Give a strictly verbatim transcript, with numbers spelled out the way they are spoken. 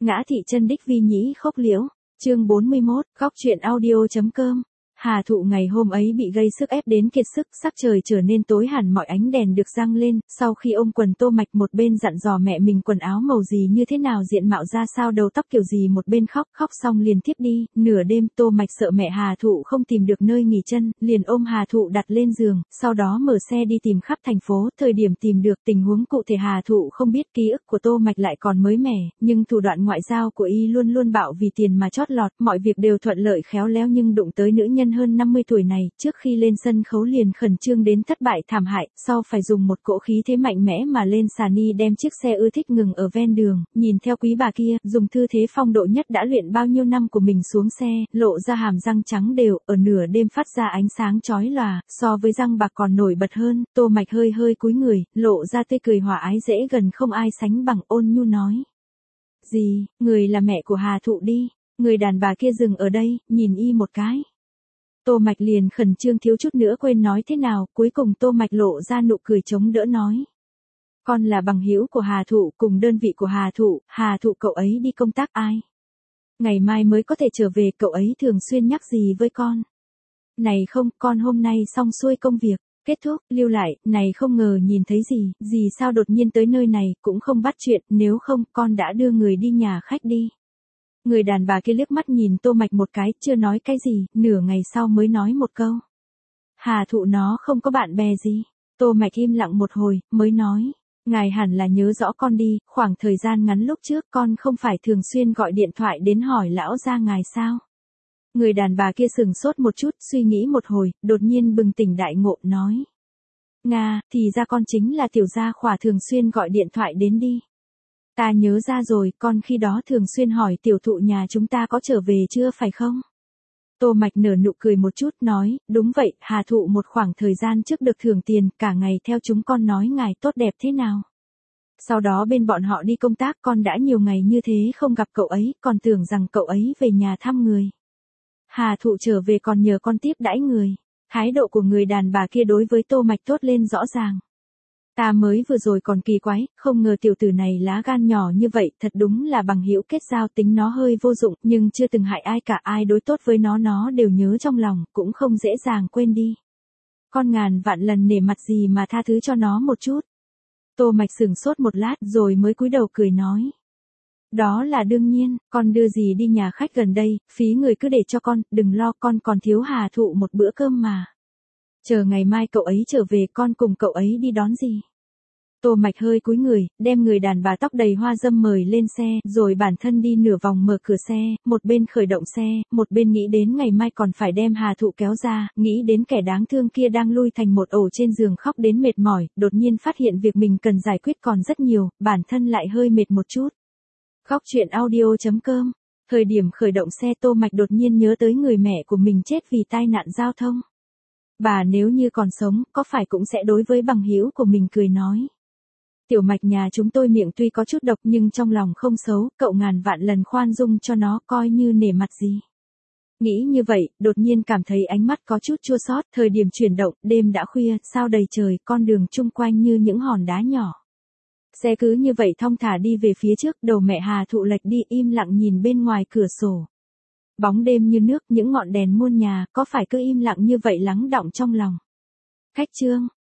Ngã thị chân đích vi nhĩ khốc liễu, chương bốn mươi mốt, góc truyện audio.com. Hà Thụ ngày hôm ấy bị gây sức ép đến kiệt sức, sắc trời trở nên tối hẳn, mọi ánh đèn được răng lên, sau khi ôm quần Tô Mạch một bên dặn dò mẹ mình quần áo màu gì như thế nào, diện mạo ra sao, đầu tóc kiểu gì, một bên khóc, khóc xong liền thiếp đi. Nửa đêm Tô Mạch sợ mẹ Hà Thụ không tìm được nơi nghỉ chân, liền ôm Hà Thụ đặt lên giường, sau đó mở xe đi tìm khắp thành phố. Thời điểm tìm được, tình huống cụ thể Hà Thụ không biết, ký ức của Tô Mạch lại còn mới mẻ, nhưng thủ đoạn ngoại giao của y luôn luôn bạo vì tiền mà chót lọt, mọi việc đều thuận lợi khéo léo, nhưng đụng tới nữ nhân hơn năm mươi tuổi này, trước khi lên sân khấu liền khẩn trương đến thất bại thảm hại, sau phải dùng một cỗ khí thế mạnh mẽ mà lên sàn, y đem chiếc xe ưa thích ngừng ở ven đường, nhìn theo quý bà kia, dùng tư thế phong độ nhất đã luyện bao nhiêu năm của mình xuống xe, lộ ra hàm răng trắng đều, ở nửa đêm phát ra ánh sáng chói lòa, so với răng bạc còn nổi bật hơn. Tô Mạch hơi hơi cúi người, lộ ra tươi cười hòa ái dễ gần không ai sánh bằng, ôn nhu nói: "Gì, người là mẹ của Hà Thụ đi." Người đàn bà kia dừng ở đây, nhìn y một cái. Tô Mạch liền khẩn trương thiếu chút nữa quên nói thế nào, cuối cùng Tô Mạch lộ ra nụ cười chống đỡ nói: "Con là bằng hữu của Hà Thụ, cùng đơn vị của Hà Thụ, Hà Thụ cậu ấy đi công tác ai? Ngày mai mới có thể trở về, cậu ấy thường xuyên nhắc gì với con?" "Này không, con hôm nay xong xuôi công việc, kết thúc, lưu lại, này không ngờ nhìn thấy gì, gì sao đột nhiên tới nơi này, cũng không bắt chuyện, nếu không, con đã đưa người đi nhà khách đi." Người đàn bà kia liếc mắt nhìn Tô Mạch một cái, chưa nói cái gì, nửa ngày sau mới nói một câu: "Hà Thụ nó không có bạn bè gì." Tô Mạch im lặng một hồi, mới nói: "Ngài hẳn là nhớ rõ con đi, khoảng thời gian ngắn lúc trước con không phải thường xuyên gọi điện thoại đến hỏi lão gia ngài sao?" Người đàn bà kia sừng sốt một chút, suy nghĩ một hồi, đột nhiên bừng tỉnh đại ngộ, nói: "Nga, thì ra con chính là tiểu gia khỏa thường xuyên gọi điện thoại đến đi. Ta nhớ ra rồi, con khi đó thường xuyên hỏi tiểu thụ nhà chúng ta có trở về chưa phải không?" Tô Mạch nở nụ cười một chút, nói: "Đúng vậy, Hà Thụ một khoảng thời gian trước được thưởng tiền, cả ngày theo chúng con nói ngài tốt đẹp thế nào. Sau đó bên bọn họ đi công tác, con đã nhiều ngày như thế không gặp cậu ấy, còn tưởng rằng cậu ấy về nhà thăm người. Hà Thụ trở về còn nhờ con tiếp đãi người." Thái độ của người đàn bà kia đối với Tô Mạch tốt lên rõ ràng. Ta mới vừa rồi còn kỳ quái, không ngờ tiểu tử này lá gan nhỏ như vậy, thật đúng là bằng hữu kết giao, tính nó hơi vô dụng, nhưng chưa từng hại ai cả, ai đối tốt với nó nó đều nhớ trong lòng, cũng không dễ dàng quên đi. Con ngàn vạn lần nể mặt gì mà tha thứ cho nó một chút." Tô Mạch sửng sốt một lát, rồi mới cúi đầu cười nói: "Đó là đương nhiên, con đưa gì đi nhà khách gần đây, phí người cứ để cho con, đừng lo, con còn thiếu Hà Thụ một bữa cơm mà. Chờ ngày mai cậu ấy trở về, con cùng cậu ấy đi đón gì." Tô Mạch hơi cúi người, đem người đàn bà tóc đầy hoa dâm mời lên xe, rồi bản thân đi nửa vòng mở cửa xe, một bên khởi động xe, một bên nghĩ đến ngày mai còn phải đem Hà Thụ kéo ra, nghĩ đến kẻ đáng thương kia đang lui thành một ổ trên giường khóc đến mệt mỏi, đột nhiên phát hiện việc mình cần giải quyết còn rất nhiều, bản thân lại hơi mệt một chút. Góc truyện audio.com. Thời điểm khởi động xe, Tô Mạch đột nhiên nhớ tới người mẹ của mình chết vì tai nạn giao thông. Bà nếu như còn sống, có phải cũng sẽ đối với bằng hữu của mình cười nói: "Tiểu Mạch nhà chúng tôi miệng tuy có chút độc nhưng trong lòng không xấu, cậu ngàn vạn lần khoan dung cho nó, coi như nể mặt gì." Nghĩ như vậy, đột nhiên cảm thấy ánh mắt có chút chua xót, thời điểm chuyển động, đêm đã khuya, sao đầy trời, con đường chung quanh như những hòn đá nhỏ. Xe cứ như vậy thong thả đi về phía trước, đầu mẹ Hà Thụ lệch đi, im lặng nhìn bên ngoài cửa sổ. Bóng đêm như nước, những ngọn đèn muôn nhà, có phải cứ im lặng như vậy lắng đọng trong lòng. Khách trương,